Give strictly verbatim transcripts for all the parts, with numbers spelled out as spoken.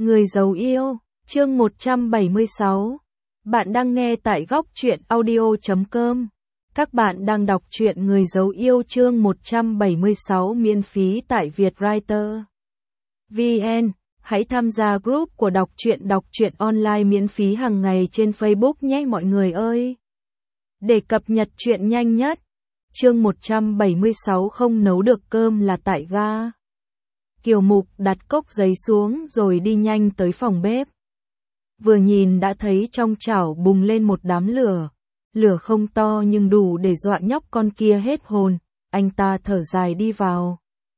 Người giấu yêu, chương một trăm bảy mươi sáu. Bạn đang nghe tại góc truyện audio chấm com. Các bạn đang đọc truyện Người giấu yêu chương một trăm bảy mươi sáu miễn phí tại Vietwriter chấm vn. Hãy tham gia group của đọc truyện đọc truyện online miễn phí hàng ngày trên Facebook nhé mọi người ơi. Để cập nhật truyện nhanh nhất. Chương một trăm bảy mươi sáu không nấu được cơm là tại ga. Kiều Mục đặt cốc giấy xuống rồi đi nhanh tới phòng bếp. Vừa nhìn đã thấy trong chảo bùng lên một đám lửa. Lửa không to nhưng đủ để dọa nhóc con kia hết hồn. Anh ta thở dài đi vào.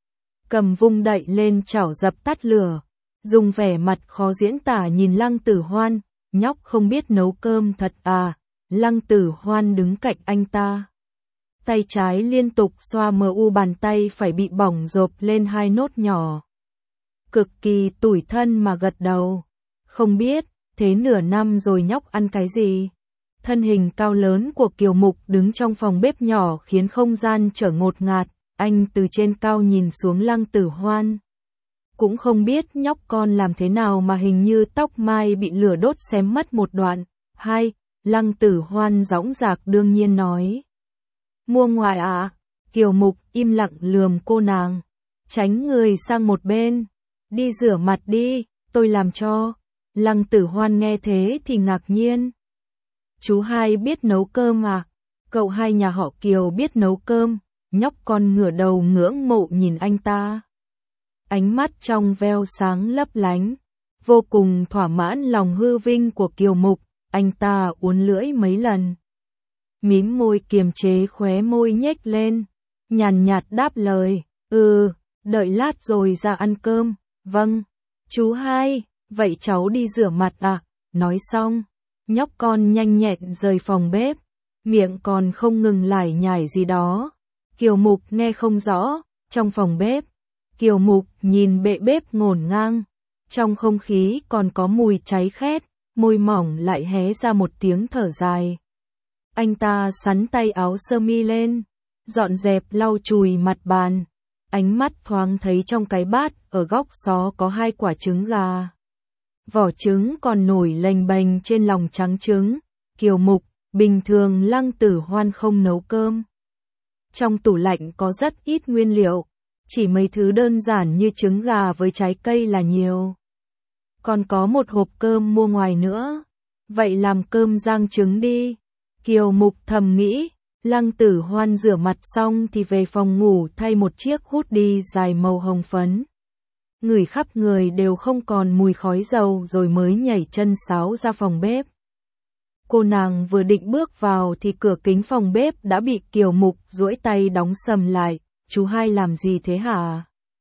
Cầm vung đậy lên chảo dập tắt lửa. Dùng vẻ mặt khó diễn tả nhìn Lăng Tử Hoan. Nhóc không biết nấu cơm thật à. Lăng Tử Hoan đứng cạnh anh ta. Tay trái liên tục xoa mờ u, bàn tay phải bị bỏng rộp lên hai nốt nhỏ. Cực kỳ tủi thân mà gật đầu. Không biết, thế nửa năm rồi nhóc ăn cái gì? Thân hình cao lớn của Kiều Mục đứng trong phòng bếp nhỏ khiến không gian trở ngột ngạt. Anh từ trên cao nhìn xuống Lăng Tử Hoan. Cũng không biết nhóc con làm thế nào mà hình như tóc mai bị lửa đốt xém mất một đoạn. Hai, Lăng Tử Hoan dõng dạc đương nhiên nói. Mua ngoài ạ? À? Kiều Mục im lặng lườm cô nàng. Tránh người sang một bên. Đi rửa mặt đi, tôi làm cho. Lăng Tử Hoan nghe thế thì ngạc nhiên. Chú hai biết nấu cơm à? Cậu hai nhà họ Kiều biết nấu cơm. Nhóc con ngửa đầu ngưỡng mộ nhìn anh ta. Ánh mắt trong veo sáng lấp lánh. Vô cùng thỏa mãn lòng hư vinh của Kiều Mục. Anh ta uốn lưỡi mấy lần. Mím môi kiềm chế khóe môi nhếch lên. Nhàn nhạt đáp lời. Ừ, đợi lát rồi ra ăn cơm. Vâng, chú hai, vậy cháu đi rửa mặt à? Nói xong, nhóc con nhanh nhẹn rời phòng bếp. Miệng còn không ngừng lải nhải gì đó. Kiều Mục nghe không rõ. Trong phòng bếp, Kiều Mục nhìn bệ bếp ngổn ngang. Trong không khí còn có mùi cháy khét. Môi mỏng lại hé ra một tiếng thở dài. Anh ta xắn tay áo sơ mi lên, dọn dẹp lau chùi mặt bàn. Ánh mắt thoáng thấy trong cái bát ở góc xó có hai quả trứng gà. Vỏ trứng còn nổi lềnh bềnh trên lòng trắng trứng. Kiều Mục, bình thường Lăng Tử Hoan không nấu cơm. Trong tủ lạnh có rất ít nguyên liệu, chỉ mấy thứ đơn giản như trứng gà với trái cây là nhiều. Còn có một hộp cơm mua ngoài nữa. Vậy làm cơm rang trứng đi. Kiều Mục thầm nghĩ. Lăng Tử Hoan rửa mặt xong thì về phòng ngủ thay một chiếc hoodie dài màu hồng phấn. Ngửi khắp người đều không còn mùi khói dầu rồi mới nhảy chân sáo ra phòng bếp. Cô nàng vừa định bước vào thì cửa kính phòng bếp đã bị Kiều Mục duỗi tay đóng sầm lại. Chú hai làm gì thế hả?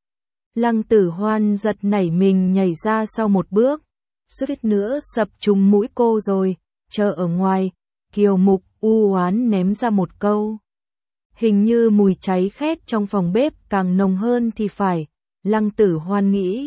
Lăng Tử Hoan giật nảy mình nhảy ra sau một bước. Suýt nữa sập trúng mũi cô rồi. Chờ ở ngoài. Kiều Mục u oán ném ra một câu. Hình như mùi cháy khét trong phòng bếp càng nồng hơn thì phải. Lăng Tử Hoan nghĩ.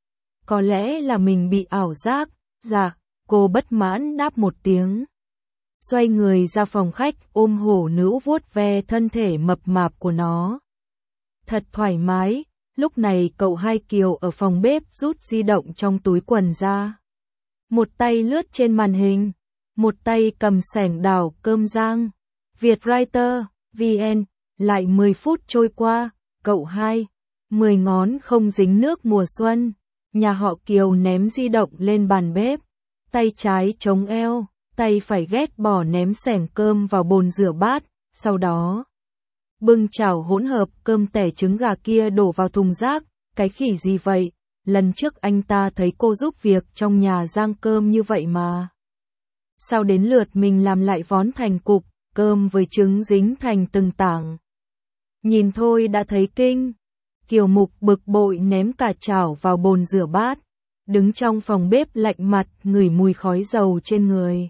Có lẽ là mình bị ảo giác. Dạ, cô bất mãn đáp một tiếng. Xoay người ra phòng khách ôm hổ nữ vuốt ve thân thể mập mạp của nó. Thật thoải mái. Lúc này cậu hai Kiều ở phòng bếp rút di động trong túi quần ra. Một tay lướt trên màn hình. Một tay cầm xẻng đảo cơm rang. Vietwriter chấm vn. Lại mười phút trôi qua. Cậu hai. Mười ngón không dính nước mùa xuân. Nhà họ Kiều ném di động lên bàn bếp. Tay trái chống eo. Tay phải ghét bỏ ném xẻng cơm vào bồn rửa bát. Sau đó bưng chảo hỗn hợp cơm tẻ trứng gà kia đổ vào thùng rác. Cái khỉ gì vậy? Lần trước anh ta thấy cô giúp việc trong nhà rang cơm như vậy mà. Sao đến lượt mình làm lại vón thành cục, cơm với trứng dính thành từng tảng. Nhìn thôi đã thấy kinh. Kiều Mục bực bội ném cả chảo vào bồn rửa bát. Đứng trong phòng bếp lạnh mặt ngửi mùi khói dầu trên người.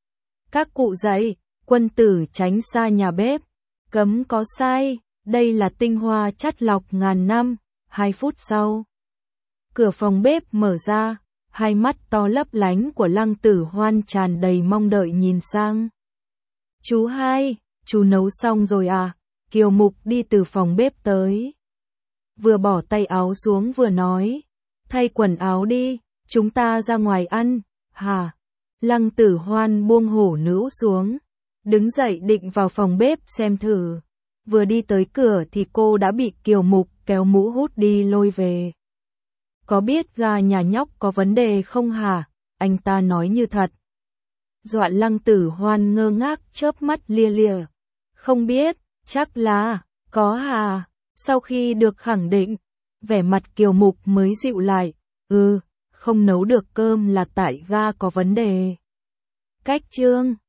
Các cụ dạy, quân tử tránh xa nhà bếp. Cấm có sai, đây là tinh hoa chắt lọc ngàn năm. Hai phút sau, cửa phòng bếp mở ra, hai mắt to lấp lánh của Lăng Tử Hoan tràn đầy mong đợi nhìn sang. Chú hai, chú nấu xong rồi à? Kiều Mục đi từ phòng bếp tới. Vừa bỏ tay áo xuống vừa nói, thay quần áo đi, Chúng ta ra ngoài ăn, hả? Lăng Tử Hoan buông hổ nữ xuống, đứng dậy định vào phòng bếp xem thử. Vừa đi tới cửa thì cô đã bị Kiều Mục kéo mũ hút đi lôi về. Có biết gà nhà nhóc có vấn đề không hả? Anh ta nói như thật. Dọa Lăng Tử Hoan ngơ ngác chớp mắt lia lịa. Không biết, chắc là, có hà. Sau khi được khẳng định, vẻ mặt Kiều Mục mới dịu lại. Ừ, không nấu được cơm là tại ga có vấn đề. Cách chương